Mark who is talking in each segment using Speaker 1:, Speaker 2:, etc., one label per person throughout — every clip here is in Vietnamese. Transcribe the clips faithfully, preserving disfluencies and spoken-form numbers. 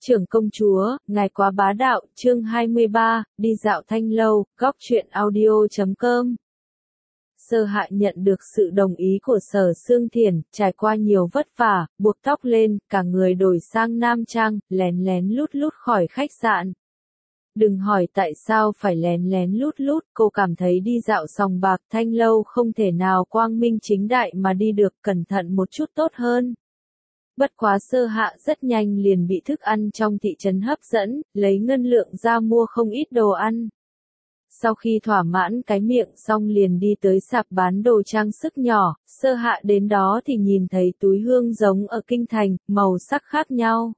Speaker 1: Trưởng công chúa, ngài quá bá đạo, chương hai mươi ba, đi dạo thanh lâu, góc truyện audio chấm com. Sơ Hạ nhận được sự đồng ý của Sở Xương Thiển, trải qua nhiều vất vả, buộc tóc lên, cả người đổi sang nam trang, lén lén lút lút khỏi khách sạn. Đừng hỏi tại sao phải lén lén lút lút, cô cảm thấy đi dạo sòng bạc thanh lâu không thể nào quang minh chính đại mà đi được, cẩn thận một chút tốt hơn. Bất quá Sơ Hạ rất nhanh liền bị thức ăn trong thị trấn hấp dẫn, lấy ngân lượng ra mua không ít đồ ăn. Sau khi thỏa mãn cái miệng xong liền đi tới sạp bán đồ trang sức nhỏ, Sơ Hạ đến đó thì nhìn thấy túi hương giống ở kinh thành, màu sắc khác nhau.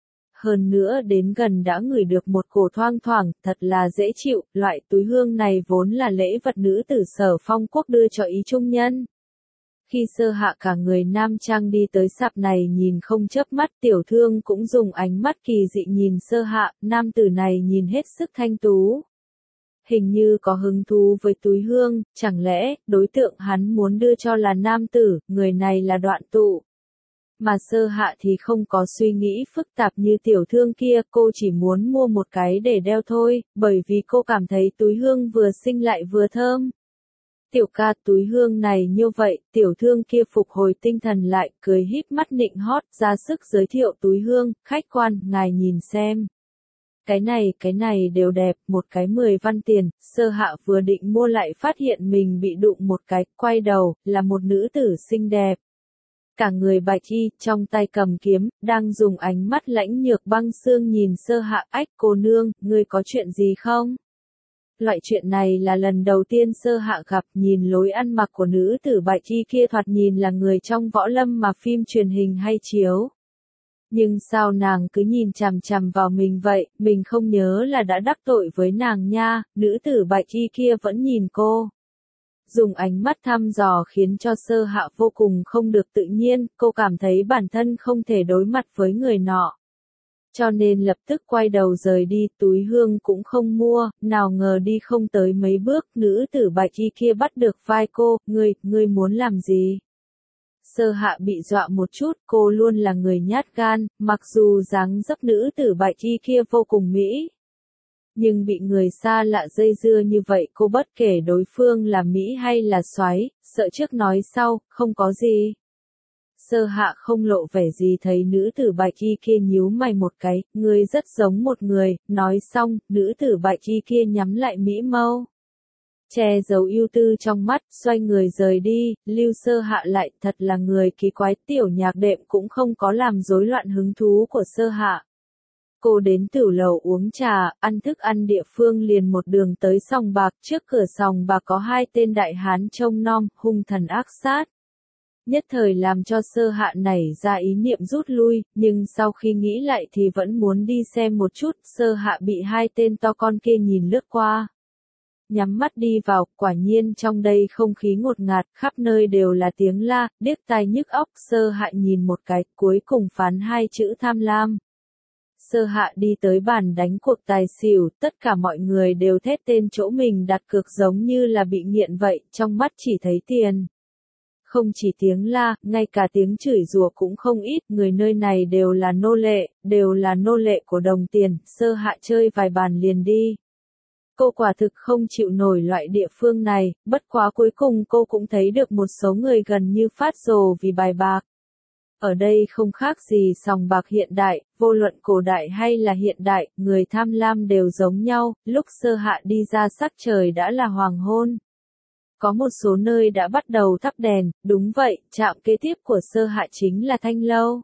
Speaker 1: Hơn nữa đến gần đã ngửi được một cổ thoang thoảng, thật là dễ chịu, loại túi hương này vốn là lễ vật nữ tử Sở Phong Quốc đưa cho ý trung nhân. Khi Sơ Hạ cả người nam trang đi tới sạp này nhìn không chớp mắt, tiểu thương cũng dùng ánh mắt kỳ dị nhìn Sơ Hạ, nam tử này nhìn hết sức thanh tú. Hình như có hứng thú với túi hương, chẳng lẽ, đối tượng hắn muốn đưa cho là nam tử, người này là Đoạn Tụ. Mà Sơ Hạ thì không có suy nghĩ phức tạp như tiểu thương kia, cô chỉ muốn mua một cái để đeo thôi, bởi vì cô cảm thấy túi hương vừa xinh lại vừa thơm. Tiểu ca, túi hương này như vậy, tiểu thương kia phục hồi tinh thần lại, cười híp mắt nịnh hót, ra sức giới thiệu túi hương, khách quan, ngài nhìn xem. Cái này, cái này đều đẹp, một cái mười văn tiền, Sơ Hạ vừa định mua lại phát hiện mình bị đụng một cái, quay đầu, là một nữ tử xinh đẹp. Cả người bạch y, trong tay cầm kiếm, đang dùng ánh mắt lãnh nhược băng xương nhìn Sơ Hạ, ách cô nương, ngươi có chuyện gì không? Loại chuyện này là lần đầu tiên Sơ Hạ gặp, nhìn lối ăn mặc của nữ tử bạch y kia thoạt nhìn là người trong võ lâm mà phim truyền hình hay chiếu. Nhưng sao nàng cứ nhìn chằm chằm vào mình vậy, mình không nhớ là đã đắc tội với nàng nha, nữ tử bạch y kia vẫn nhìn cô. Dùng ánh mắt thăm dò khiến cho Sơ Hạ vô cùng không được tự nhiên, cô cảm thấy bản thân không thể đối mặt với người nọ. Cho nên lập tức quay đầu rời đi, túi hương cũng không mua, nào ngờ đi không tới mấy bước, nữ tử bạch y kia bắt được vai cô, ngươi, ngươi muốn làm gì? Sơ Hạ bị dọa một chút, cô luôn là người nhát gan, mặc dù dáng dấp nữ tử bạch y kia vô cùng mỹ. Nhưng bị người xa lạ dây dưa như vậy cô bất kể đối phương là mỹ hay là soái, sợ trước nói sau, không có gì. Sơ Hạ không lộ vẻ gì thấy nữ tử bạch y kia nhíu mày một cái, ngươi rất giống một người, nói xong, nữ tử bạch y kia nhắm lại mỹ mâu. Che giấu ưu tư trong mắt, xoay người rời đi, lưu Sơ Hạ lại, thật là người kỳ quái, tiểu nhạc đệm cũng không có làm rối loạn hứng thú của Sơ Hạ. Cô đến tửu lầu uống trà, ăn thức ăn địa phương liền một đường tới sòng bạc, trước cửa sòng bạc có hai tên đại hán trông nom, hung thần ác sát. Nhất thời làm cho Sơ Hạ nảy ra ý niệm rút lui, nhưng sau khi nghĩ lại thì vẫn muốn đi xem một chút, Sơ Hạ bị hai tên to con kia nhìn lướt qua. Nhắm mắt đi vào, quả nhiên trong đây không khí ngột ngạt, khắp nơi đều là tiếng la, điếc tai nhức óc, Sơ Hạ nhìn một cái, cuối cùng phán hai chữ tham lam. Sơ Hạ đi tới bàn đánh cuộc tài xỉu, tất cả mọi người đều thét tên chỗ mình đặt cược giống như là bị nghiện vậy, trong mắt chỉ thấy tiền. Không chỉ tiếng la, ngay cả tiếng chửi rủa cũng không ít, người nơi này đều là nô lệ, đều là nô lệ của đồng tiền, Sơ Hạ chơi vài bàn liền đi. Cô quả thực không chịu nổi loại địa phương này, bất quá cuối cùng cô cũng thấy được một số người gần như phát rồ vì bài bạc. Ở đây không khác gì sòng bạc hiện đại, vô luận cổ đại hay là hiện đại, người tham lam đều giống nhau, lúc Sơ Hạ đi ra sắc trời đã là hoàng hôn. Có một số nơi đã bắt đầu thắp đèn, đúng vậy, trạm kế tiếp của Sơ Hạ chính là Thanh Lâu.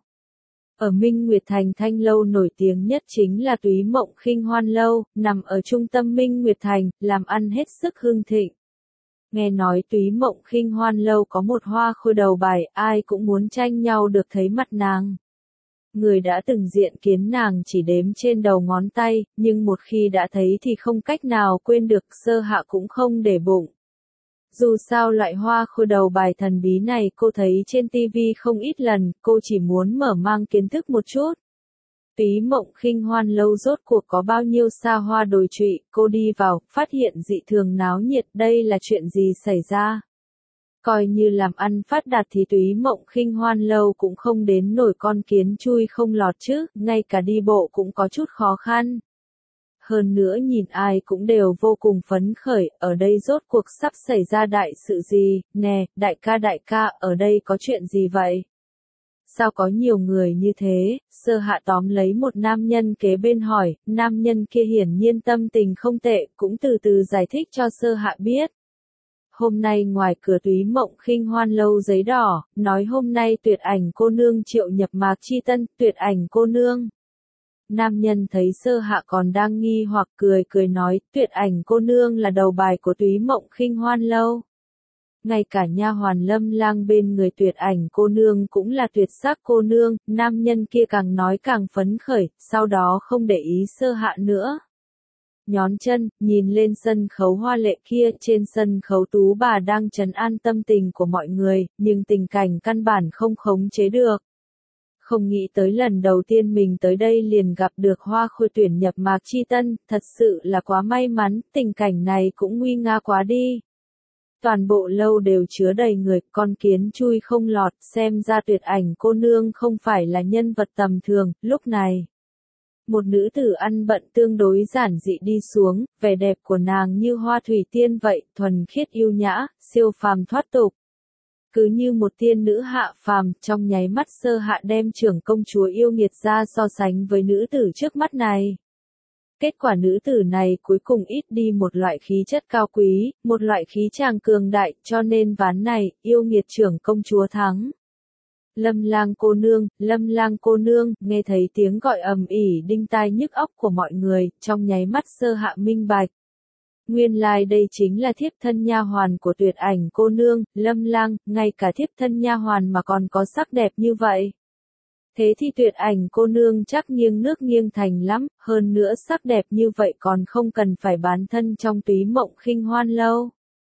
Speaker 1: Ở Minh Nguyệt Thành, Thanh Lâu nổi tiếng nhất chính là Túy Mộng Khinh Hoan Lâu, nằm ở trung tâm Minh Nguyệt Thành, làm ăn hết sức hưng thịnh. Nghe nói Túy Mộng Khinh Hoan Lâu có một hoa khôi đầu bài, ai cũng muốn tranh nhau được thấy mặt nàng. Người đã từng diện kiến nàng chỉ đếm trên đầu ngón tay, nhưng một khi đã thấy thì không cách nào quên được, Sơ Hạ cũng không để bụng. Dù sao loại hoa khôi đầu bài thần bí này cô thấy trên ti vi không ít lần, cô chỉ muốn mở mang kiến thức một chút. Túy Mộng Khinh Hoan Lâu rốt cuộc có bao nhiêu xa hoa đồi trụy, cô đi vào, phát hiện dị thường náo nhiệt, đây là chuyện gì xảy ra? Coi như làm ăn phát đạt thì Túy Mộng Khinh Hoan lâu cũng không đến nổi con kiến chui không lọt chứ, ngay cả đi bộ cũng có chút khó khăn. Hơn nữa nhìn ai cũng đều vô cùng phấn khởi, ở đây rốt cuộc sắp xảy ra đại sự gì, nè, đại ca đại ca, ở đây có chuyện gì vậy? Sao có nhiều người như thế? Sơ Hạ tóm lấy một nam nhân kế bên hỏi, nam nhân kia hiển nhiên tâm tình không tệ, cũng từ từ giải thích cho Sơ Hạ biết. Hôm nay ngoài cửa Túy Mộng Khinh Hoan lâu giấy đỏ, nói hôm nay Tuyệt Ảnh cô nương triệu nhập Mạc Chi Tân, Tuyệt Ảnh cô nương. Nam nhân thấy Sơ Hạ còn đang nghi hoặc cười cười nói, Tuyệt Ảnh cô nương là đầu bài của Túy Mộng Khinh Hoan lâu. Ngay cả nha hoàn Lâm Lang bên người Tuyệt Ảnh cô nương cũng là tuyệt sắc cô nương, nam nhân kia càng nói càng phấn khởi, sau đó không để ý Sơ Hạ nữa. Nhón chân, nhìn lên sân khấu hoa lệ kia, trên sân khấu Tú bà đang trấn an tâm tình của mọi người, nhưng tình cảnh căn bản không khống chế được. Không nghĩ tới lần đầu tiên mình tới đây liền gặp được hoa khôi tuyển nhập Mạc Chi Tân, thật sự là quá may mắn, tình cảnh này cũng nguy nga quá đi. Toàn bộ lâu đều chứa đầy người, con kiến chui không lọt, xem ra Tuyệt Ảnh cô nương không phải là nhân vật tầm thường, lúc này. Một nữ tử ăn bận tương đối giản dị đi xuống, vẻ đẹp của nàng như hoa thủy tiên vậy, thuần khiết yêu nhã, siêu phàm thoát tục. Cứ như một tiên nữ hạ phàm, trong nháy mắt Sơ Hạ đem trưởng công chúa yêu nghiệt ra so sánh với nữ tử trước mắt này. Kết quả nữ tử này cuối cùng ít đi một loại khí chất cao quý, một loại khí chàng cường đại, cho nên ván này, yêu nghiệt trưởng công chúa thắng. Lâm Lang cô nương, Lâm Lang cô nương, nghe thấy tiếng gọi ầm ỉ đinh tai nhức óc của mọi người, trong nháy mắt Sơ Hạ minh bạch. Nguyên lai like đây chính là thiếp thân nha hoàn của Tuyệt Ảnh cô nương, Lâm Lang, ngay cả thiếp thân nha hoàn mà còn có sắc đẹp như vậy. Thế thì Tuyệt Ảnh cô nương chắc nghiêng nước nghiêng thành lắm, hơn nữa sắc đẹp như vậy còn không cần phải bán thân trong Túy Mộng Khinh Hoan lâu.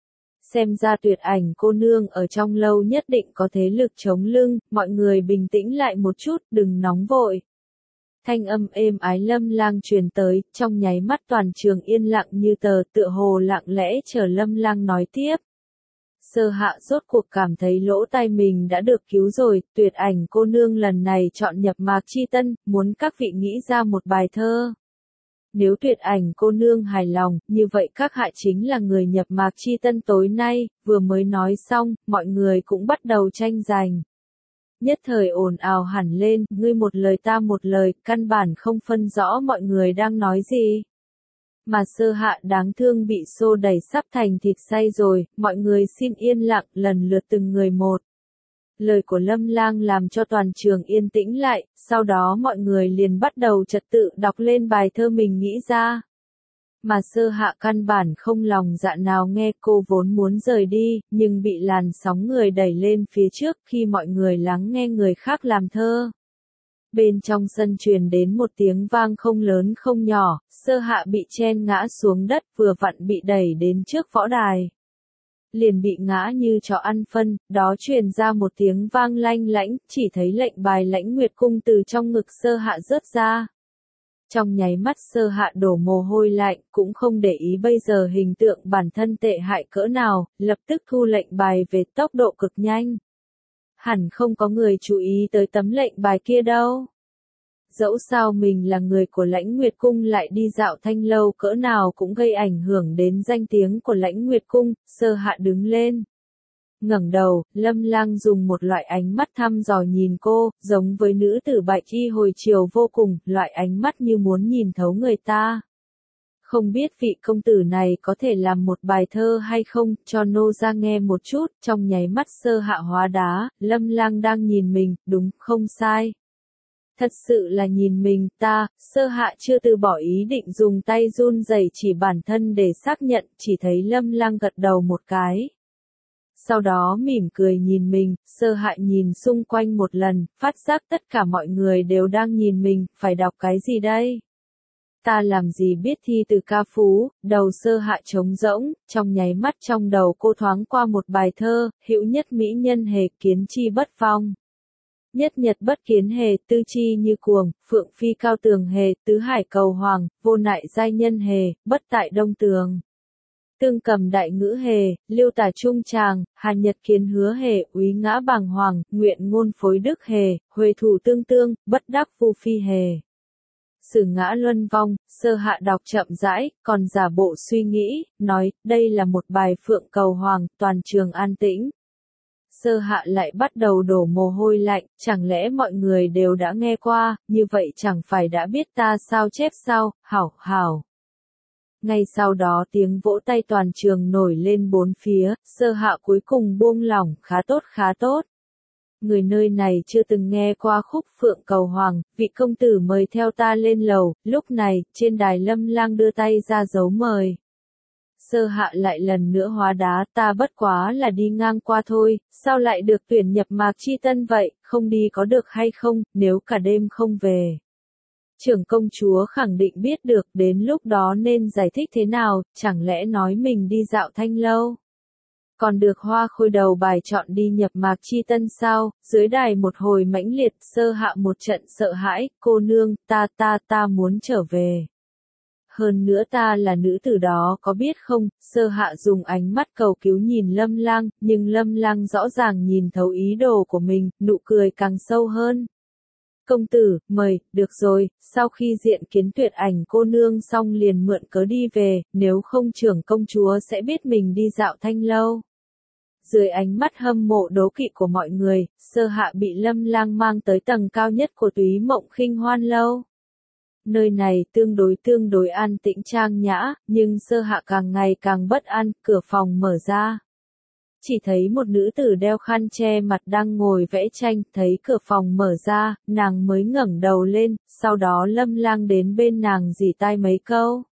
Speaker 1: Xem ra Tuyệt Ảnh cô nương ở trong lâu nhất định có thế lực chống lưng, mọi người bình tĩnh lại một chút, đừng nóng vội. Thanh âm êm ái Lâm Lang truyền tới, trong nháy mắt toàn trường yên lặng như tờ, tựa hồ lặng lẽ chờ Lâm Lang nói tiếp. Sơ Hạ rốt cuộc cảm thấy lỗ tai mình đã được cứu rồi, Tuyệt Ảnh cô nương lần này chọn nhập Mạc Chi Tân, muốn các vị nghĩ ra một bài thơ. Nếu Tuyệt Ảnh cô nương hài lòng, như vậy các hạ chính là người nhập Mạc Chi Tân tối nay, vừa mới nói xong, mọi người cũng bắt đầu tranh giành. Nhất thời ồn ào hẳn lên, ngươi một lời ta một lời, căn bản không phân rõ mọi người đang nói gì. Mà Sơ Hạ đáng thương bị xô đẩy sắp thành thịt xay rồi, mọi người xin yên lặng, lần lượt từng người một. Lời của Lâm Lang làm cho toàn trường yên tĩnh lại, sau đó mọi người liền bắt đầu trật tự đọc lên bài thơ mình nghĩ ra. Mà Sơ Hạ căn bản không lòng dạ nào nghe, cô vốn muốn rời đi, nhưng bị làn sóng người đẩy lên phía trước khi mọi người lắng nghe người khác làm thơ. Bên trong sân truyền đến một tiếng vang không lớn không nhỏ, Sơ Hạ bị chen ngã xuống đất, vừa vặn bị đẩy đến trước võ đài. Liền bị ngã như chó ăn phân, đó truyền ra một tiếng vang lanh lảnh, chỉ thấy lệnh bài Lãnh Nguyệt cung từ trong ngực Sơ Hạ rớt ra. Trong nháy mắt Sơ Hạ đổ mồ hôi lạnh, cũng không để ý bây giờ hình tượng bản thân tệ hại cỡ nào, lập tức thu lệnh bài về tốc độ cực nhanh. Hẳn không có người chú ý tới tấm lệnh bài kia đâu. Dẫu sao mình là người của Lãnh Nguyệt cung lại đi dạo thanh lâu cỡ nào cũng gây ảnh hưởng đến danh tiếng của Lãnh Nguyệt cung, Sơ Hạ đứng lên. Ngẩng đầu, Lâm Lang dùng một loại ánh mắt thăm dò nhìn cô, giống với nữ tử bạch y hồi chiều vô cùng, loại ánh mắt như muốn nhìn thấu người ta. Không biết vị công tử này có thể làm một bài thơ hay không, cho nô ra nghe một chút, trong nháy mắt Sơ Hạ hóa đá, Lâm Lang đang nhìn mình, đúng, không sai. Thật sự là nhìn mình, ta, Sơ Hạ chưa từ bỏ ý định dùng tay run rẩy chỉ bản thân để xác nhận, chỉ thấy Lâm Lang gật đầu một cái. Sau đó mỉm cười nhìn mình, Sơ Hạ nhìn xung quanh một lần, phát giác tất cả mọi người đều đang nhìn mình, phải đọc cái gì đây? Ta làm gì biết thi từ ca phú, đầu Sơ Hạ trống rỗng, trong nháy mắt trong đầu cô thoáng qua một bài thơ, hữu nhất mỹ nhân hề, kiến chi bất phong. Nhất nhật bất kiến hề, tư chi như cuồng, phượng phi cao tường hề, tứ hải cầu hoàng, vô nại giai nhân hề, bất tại đông tường. Tương cầm đại ngữ hề, liêu tả trung tràng, hà nhật kiến hứa hề, úy ngã bàng hoàng, nguyện ngôn phối đức hề, huệ thủ tương tương, bất đắc vu phi hề. Sử ngã luân vong, Sơ Hạ đọc chậm rãi, còn giả bộ suy nghĩ, nói, đây là một bài phượng cầu hoàng, toàn trường an tĩnh. Sơ Hạ lại bắt đầu đổ mồ hôi lạnh, chẳng lẽ mọi người đều đã nghe qua, như vậy chẳng phải đã biết ta sao chép sao, hảo, hảo. Ngay sau đó tiếng vỗ tay toàn trường nổi lên bốn phía, Sơ Hạ cuối cùng buông lỏng, khá tốt khá tốt. Người nơi này chưa từng nghe qua khúc Phượng Cầu Hoàng, vị công tử mời theo ta lên lầu, lúc này, trên đài Lâm Lang đưa tay ra dấu mời. Sơ Hạ lại lần nữa hóa đá, ta bất quá là đi ngang qua thôi, sao lại được tuyển nhập Mạc Chi Tân vậy, không đi có được hay không, nếu cả đêm không về. Trưởng công chúa khẳng định biết được, đến lúc đó nên giải thích thế nào, chẳng lẽ nói mình đi dạo Thanh Lâu. Còn được Hoa Khôi đầu bài chọn đi nhập Mạc Chi Tân sao, dưới đài một hồi mãnh liệt, Sơ Hạ một trận sợ hãi, cô nương, ta ta ta muốn trở về. Hơn nữa ta là nữ tử đó có biết không, Sơ Hạ dùng ánh mắt cầu cứu nhìn Lâm Lang, nhưng Lâm Lang rõ ràng nhìn thấu ý đồ của mình, nụ cười càng sâu hơn. Công tử, mời, được rồi, sau khi diện kiến Tuyệt Ảnh cô nương xong liền mượn cớ đi về, nếu không trưởng công chúa sẽ biết mình đi dạo Thanh Lâu. Dưới ánh mắt hâm mộ đố kỵ của mọi người, Sơ Hạ bị Lâm Lang mang tới tầng cao nhất của Túy Mộng Khinh Hoan Lâu. Nơi này tương đối tương đối an tĩnh trang nhã, nhưng Sơ Hạ càng ngày càng bất an, cửa phòng mở ra. Chỉ thấy một nữ tử đeo khăn che mặt đang ngồi vẽ tranh, thấy cửa phòng mở ra, nàng mới ngẩng đầu lên, sau đó Lâm Lang đến bên nàng rỉ tai mấy câu.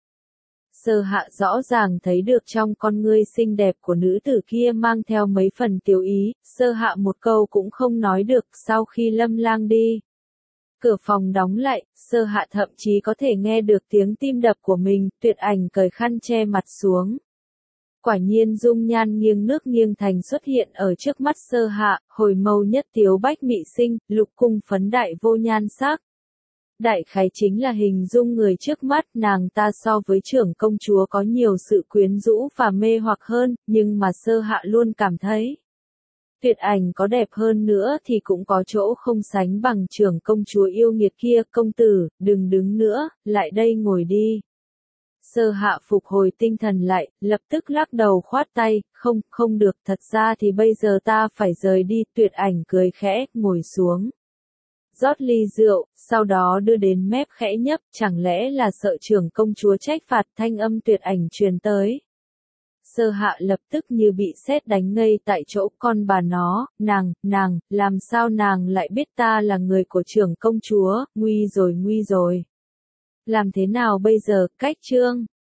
Speaker 1: Sơ Hạ rõ ràng thấy được trong con ngươi xinh đẹp của nữ tử kia mang theo mấy phần tiểu ý, Sơ Hạ một câu cũng không nói được sau khi Lâm Lang đi. Cửa phòng đóng lại, Sơ Hạ thậm chí có thể nghe được tiếng tim đập của mình, Tuyệt Ảnh cởi khăn che mặt xuống. Quả nhiên dung nhan nghiêng nước nghiêng thành xuất hiện ở trước mắt Sơ Hạ, hồi mâu nhất tiếu bách mị sinh, lục cung phấn đại vô nhan sắc. Đại khái chính là hình dung người trước mắt, nàng ta so với trưởng công chúa có nhiều sự quyến rũ và mê hoặc hơn, nhưng mà Sơ Hạ luôn cảm thấy Tuyệt Ảnh có đẹp hơn nữa thì cũng có chỗ không sánh bằng trưởng công chúa yêu nghiệt kia. Công tử, đừng đứng nữa, lại đây ngồi đi. Sơ Hạ phục hồi tinh thần lại, lập tức lắc đầu khoát tay, không, không được, thật ra thì bây giờ ta phải rời đi. Tuyệt Ảnh cười khẽ, ngồi xuống. Rót ly rượu, sau đó đưa đến mép khẽ nhấp, chẳng lẽ là sợ trưởng công chúa trách phạt, thanh âm Tuyệt Ảnh truyền tới. Sơ Hạ lập tức như bị sét đánh ngây tại chỗ, con bà nó, nàng, nàng, làm sao nàng lại biết ta là người của trưởng công chúa, nguy rồi nguy rồi. Làm thế nào bây giờ, cách trương?